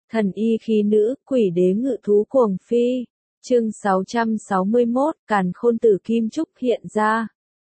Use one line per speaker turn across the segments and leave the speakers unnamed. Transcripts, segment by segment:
Thần y khí nữ, quỷ đế ngự thú cuồng phi. Chương 661, Càn Khôn Tử Kim Trúc hiện ra.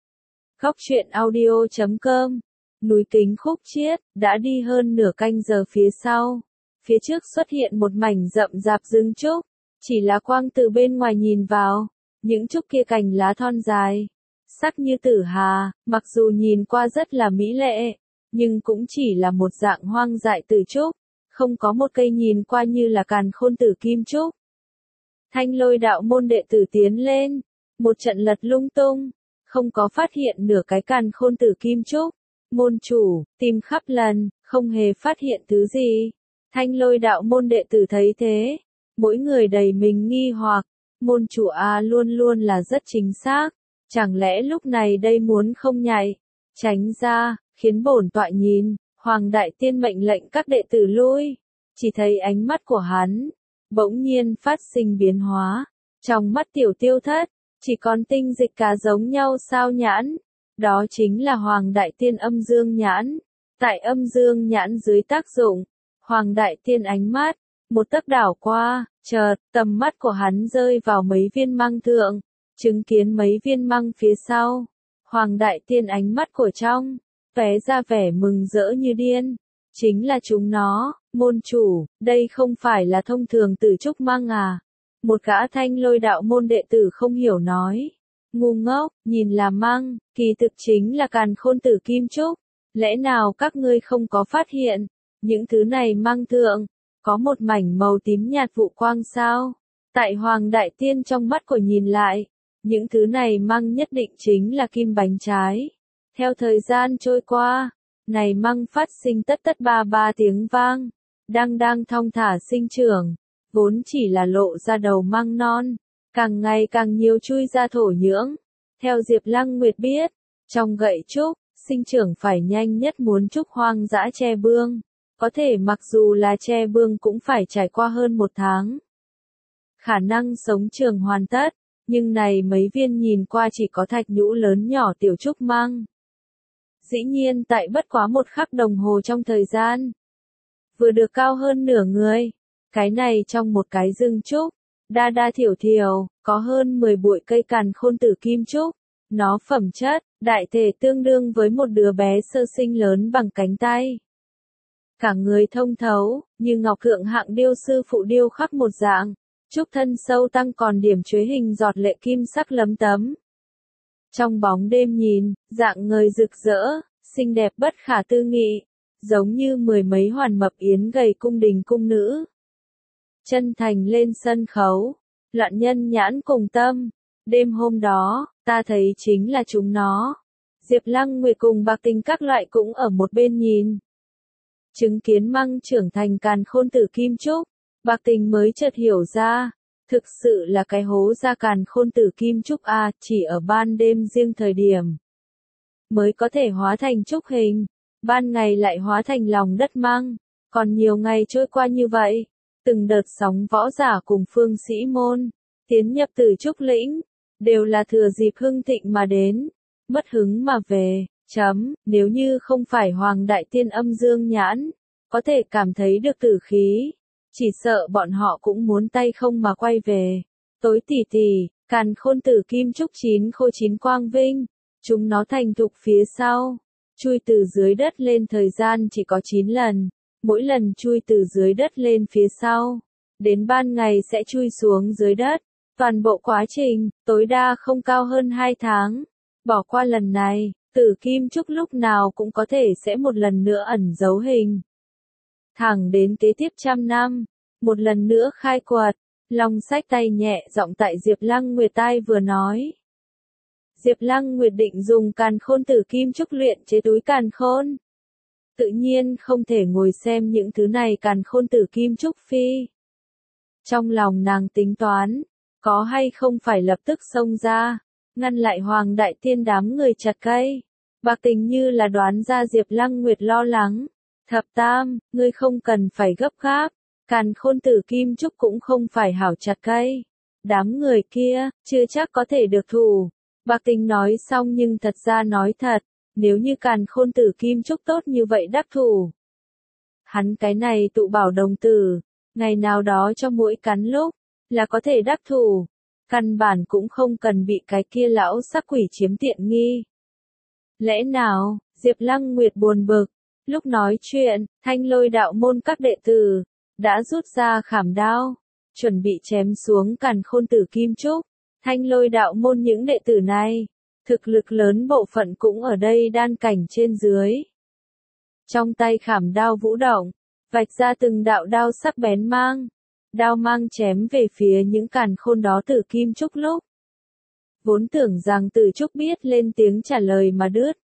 Góc truyện audio.com. Núi Kính Khúc Chiết, đã đi hơn nửa canh giờ phía sau. Phía trước xuất hiện một mảnh rậm rạp rừng trúc, chỉ lá quang từ bên ngoài nhìn vào, những trúc kia cành lá thon dài, sắc như tử hà, mặc dù nhìn qua rất là mỹ lệ, nhưng cũng chỉ là một dạng hoang dại tử trúc, không có một cây nhìn qua như là Càn Khôn Tử Kim Trúc. Thanh Lôi đạo môn đệ tử tiến lên, một trận lật lung tung, không có phát hiện nửa cái Càn Khôn Tử Kim Trúc. Môn chủ, tìm khắp lần, không hề phát hiện thứ gì. Thanh Lôi đạo môn đệ tử thấy thế, mỗi người đầy mình nghi hoặc, môn chủ luôn luôn là rất chính xác, chẳng lẽ lúc này đây muốn không nhảy, tránh ra, khiến bổn tọa nhìn. Hoàng Đại Tiên mệnh lệnh các đệ tử lui, chỉ thấy ánh mắt của hắn bỗng nhiên phát sinh biến hóa, trong mắt Tiểu Tiêu Thất chỉ còn tinh dịch cá giống nhau sao nhãn, đó chính là Hoàng Đại Tiên âm dương nhãn. Tại âm dương nhãn dưới tác dụng, Hoàng Đại Tiên ánh mắt một tấc đảo qua, chợt tầm mắt của hắn rơi vào mấy viên măng thượng, chứng kiến mấy viên măng phía sau, Hoàng Đại Tiên ánh mắt của trong tóe ra vẻ mừng rỡ như điên, chính là chúng nó. Môn chủ, đây không phải là thông thường tử trúc măng à? Một gã Thanh Lôi đạo môn đệ tử không hiểu nói. Ngu ngốc, nhìn là măng, kỳ thực chính là Càn Khôn Tử Kim Trúc. Lẽ nào các ngươi không có phát hiện, những thứ này măng thượng, có một mảnh màu tím nhạt vụ quang sao? Tại Hoàng Đại Tiên trong mắt của nhìn lại, những thứ này măng nhất định chính là kim bánh trái. Theo thời gian trôi qua, này măng phát sinh tất tất ba ba tiếng vang, đang thong thả sinh trưởng, vốn chỉ là lộ ra đầu măng non, càng ngày càng nhiều chui ra thổ nhưỡng. Theo Diệp Lăng Nguyệt biết, trong gậy trúc, sinh trưởng phải nhanh nhất muốn trúc hoang dã tre bương, có thể mặc dù là tre bương cũng phải trải qua hơn 1 tháng. Khả năng sống trường hoàn tất, nhưng này mấy viên nhìn qua chỉ có thạch nhũ lớn nhỏ tiểu trúc măng. Dĩ nhiên tại bất quá 1 khắc đồng hồ trong thời gian, vừa được cao hơn nửa người. Cái này trong một cái rừng trúc, đa thiểu thiểu, có hơn 10 bụi cây Càn Khôn Tử Kim Trúc. Nó phẩm chất, đại thể tương đương với một đứa bé sơ sinh lớn bằng cánh tay. Cả người thông thấu, như ngọc thượng hạng điêu sư phụ điêu khắc một dạng, trúc thân sâu tăng còn điểm chuế hình giọt lệ kim sắc lấm tấm. Trong bóng đêm nhìn, dạng người rực rỡ, xinh đẹp bất khả tư nghị, giống như 10 mấy hoàn mập yến gầy cung đình cung nữ. Chân thành lên sân khấu, loạn nhân nhãn cùng tâm, đêm hôm đó, ta thấy chính là chúng nó. Diệp Lăng Nguyệt cùng Bạc Tình các loại cũng ở một bên nhìn. Chứng kiến măng trưởng thành Càn Khôn Tử Kim Trúc, Bạc Tình mới chợt hiểu ra, thực sự là cái hố ra Càn Khôn Tử Kim Trúc chỉ ở ban đêm riêng thời điểm mới có thể hóa thành trúc hình, ban ngày lại hóa thành lòng đất măng, còn nhiều ngày trôi qua như vậy, từng đợt sóng võ giả cùng phương sĩ môn tiến nhập Tử Trúc lĩnh, đều là thừa dịp hưng thịnh mà đến, mất hứng mà về. Nếu như không phải Hoàng Đại Tiên âm dương nhãn, có thể cảm thấy được tử khí, chỉ sợ bọn họ cũng muốn tay không mà quay về. Tối tỉ tỉ, Càn Khôn Tử Kim Trúc chín khô chín quang vinh, chúng nó thành thục phía sau, chui từ dưới đất lên thời gian chỉ có 9 lần, mỗi lần chui từ dưới đất lên phía sau, đến ban ngày sẽ chui xuống dưới đất, toàn bộ quá trình, tối đa không cao hơn 2 tháng. Bỏ qua lần này, Tử Kim Trúc lúc nào cũng có thể sẽ một lần nữa ẩn giấu hình. Thẳng đến kế tiếp 100 năm, một lần nữa khai quật, Long Sách tay nhẹ giọng tại Diệp Lăng Nguyệt tai vừa nói. Diệp Lăng Nguyệt định dùng Càn Khôn Tử Kim Trúc luyện chế túi càn khôn. Tự nhiên không thể ngồi xem những thứ này Càn Khôn Tử Kim Trúc phi. Trong lòng nàng tính toán, có hay không phải lập tức xông ra, ngăn lại Hoàng Đại Tiên đám người chặt cây. Bạc Tình như là đoán ra Diệp Lăng Nguyệt lo lắng. Thập Tam, ngươi không cần phải gấp gáp, Càn Khôn Tử Kim Trúc cũng không phải hảo chặt cây. Đám người kia, chưa chắc có thể được thủ. Bạc Tình nói xong nhưng thật ra nói thật, nếu như Càn Khôn Tử Kim Trúc tốt như vậy đắc thủ. Hắn cái này tụ bảo đồng tử, Ngày nào đó cho muỗi cắn lúc, là có thể đắc thủ. Căn bản cũng không cần bị cái kia lão sắc quỷ chiếm tiện nghi. Lẽ nào, Diệp Lăng Nguyệt buồn bực. Lúc nói chuyện, Thanh Lôi đạo môn các đệ tử đã rút ra khảm đao, chuẩn bị chém xuống Càn Khôn Tử Kim Trúc. Thanh Lôi đạo môn những đệ tử này, thực lực lớn bộ phận cũng ở đây đan cảnh trên dưới. Trong tay khảm đao vũ động, vạch ra từng đạo đao sắc bén mang. Đao mang chém về phía những càn khôn đó Tử Kim Trúc lúc. Vốn tưởng rằng Tử Trúc biết lên tiếng trả lời mà đứt.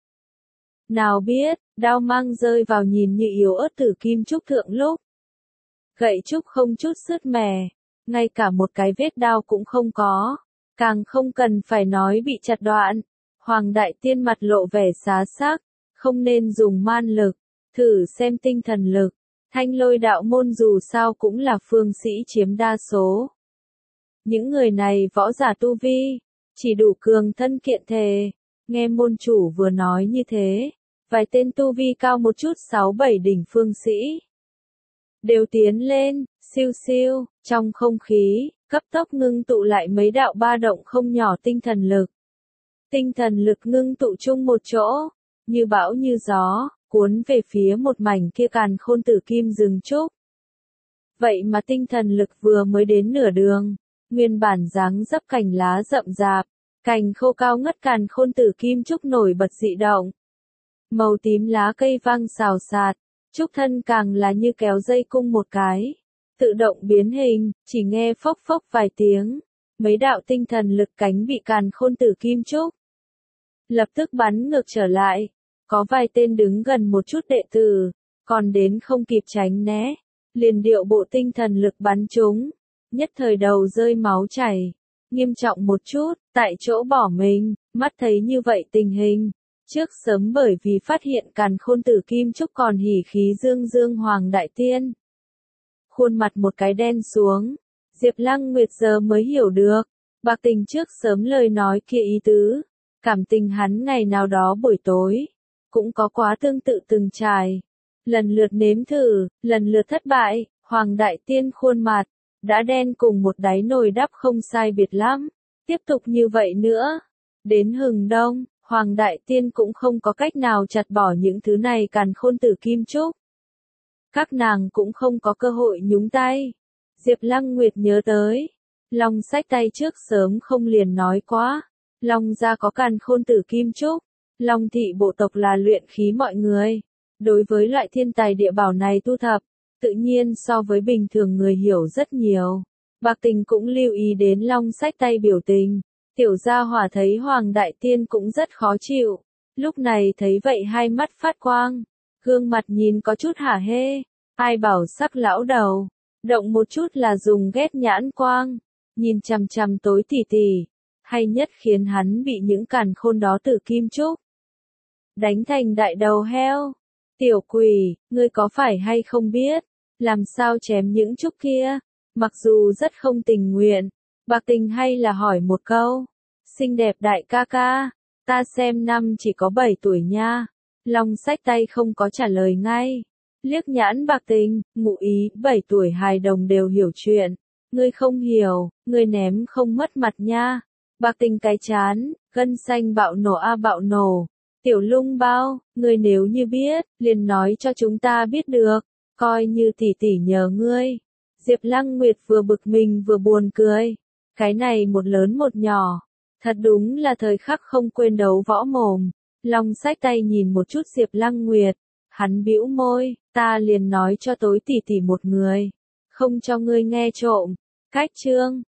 Nào biết, đao mang rơi vào nhìn như yếu ớt Tử Kim Trúc thượng lúc. Gậy trúc không chút sứt mẻ, ngay cả một cái vết đao cũng không có, càng không cần phải nói bị chặt đoạn. Hoàng Đại Tiên mặt lộ vẻ xá xác, không nên dùng man lực, thử xem tinh thần lực. Thanh Lôi đạo môn dù sao cũng là phương sĩ chiếm đa số. Những người này võ giả tu vi, chỉ đủ cường thân kiện thể. Nghe môn chủ vừa nói như thế, vài tên tu vi cao một chút 6-7 đỉnh phương sĩ đều tiến lên, siêu siêu, trong không khí, cấp tốc ngưng tụ lại mấy đạo ba động không nhỏ tinh thần lực. Tinh thần lực ngưng tụ chung một chỗ, như bão như gió, cuốn về phía một mảnh kia Càn Khôn Tử Kim rừng trúc. Vậy mà tinh thần lực vừa mới đến nửa đường, nguyên bản dáng dấp cành lá rậm rạp, cành khô cao ngất Càn Khôn Tử Kim trúc nổi bật dị động. Màu tím lá cây vang xào xạc, trúc thân càng là như kéo dây cung một cái, tự động biến hình, chỉ nghe phốc phốc vài tiếng, mấy đạo tinh thần lực cánh bị Càn Khôn Tử Kim trúc lập tức bắn ngược trở lại. Có vài tên đứng gần một chút đệ tử, còn đến không kịp tránh né, liền điệu bộ tinh thần lực bắn chúng, nhất thời đầu rơi máu chảy, nghiêm trọng một chút, tại chỗ bỏ mình. Mắt thấy như vậy tình hình, trước sớm bởi vì phát hiện Càn Khôn Tử Kim trúc còn hỉ khí dương dương Hoàng Đại Tiên. Khuôn mặt một cái đen xuống, Diệp Lăng Nguyệt giờ mới hiểu được, Bạc Tình trước sớm lời nói kia ý tứ, cảm tình hắn ngày nào đó buổi tối cũng có quá tương tự từng trải. Lần lượt nếm thử, lần lượt thất bại, Hoàng Đại Tiên khuôn mặt đã đen cùng một đáy nồi đắp không sai biệt lắm. Tiếp tục như vậy nữa, đến hừng đông, Hoàng Đại Tiên cũng không có cách nào chặt bỏ những thứ này Càn Khôn Tử Kim trúc. Các nàng cũng không có cơ hội nhúng tay. Diệp Lăng Nguyệt nhớ tới, Long Sách tay trước sớm không liền nói quá, Long gia có Càn Khôn Tử Kim trúc. Long thị bộ tộc là luyện khí mọi người. Đối với loại thiên tài địa bảo này thu thập, tự nhiên so với bình thường người hiểu rất nhiều. Bạc Tình cũng lưu ý đến Long Sách tay biểu tình. Tiểu gia hỏa thấy Hoàng Đại Tiên cũng rất khó chịu. Lúc này thấy vậy hai mắt phát quang. Gương mặt nhìn có chút hả hê. Ai bảo sắc lão đầu. Động một chút là dùng ghét nhãn quang. Nhìn chằm chằm tối tỉ tỉ. Hay nhất khiến hắn bị những càn khôn đó Tử Kim trúc đánh thành đại đầu heo. Tiểu quỷ, ngươi có phải hay không biết, làm sao chém những trúc kia? Mặc dù rất không tình nguyện, Bạc Tình hay là hỏi một câu. Xinh đẹp đại ca ca, ta xem năm chỉ có 7 tuổi nha. Long Sách tay không có trả lời ngay. Liếc nhãn Bạc Tình, ngụ ý 7 tuổi hài đồng đều hiểu chuyện. Ngươi không hiểu, ngươi ném không mất mặt nha. Bạc Tình cái chán, gân xanh bạo nổ bạo nổ. Tiểu Lung Bao, ngươi nếu như biết, liền nói cho chúng ta biết được, coi như tỷ tỷ nhờ ngươi. Diệp Lăng Nguyệt vừa bực mình vừa buồn cười. Cái này một lớn một nhỏ, thật đúng là thời khắc không quên đấu võ mồm. Long Sách tay nhìn một chút Diệp Lăng Nguyệt, hắn bĩu môi, ta liền nói cho tối tỷ tỷ một người, không cho ngươi nghe trộm. Cách chương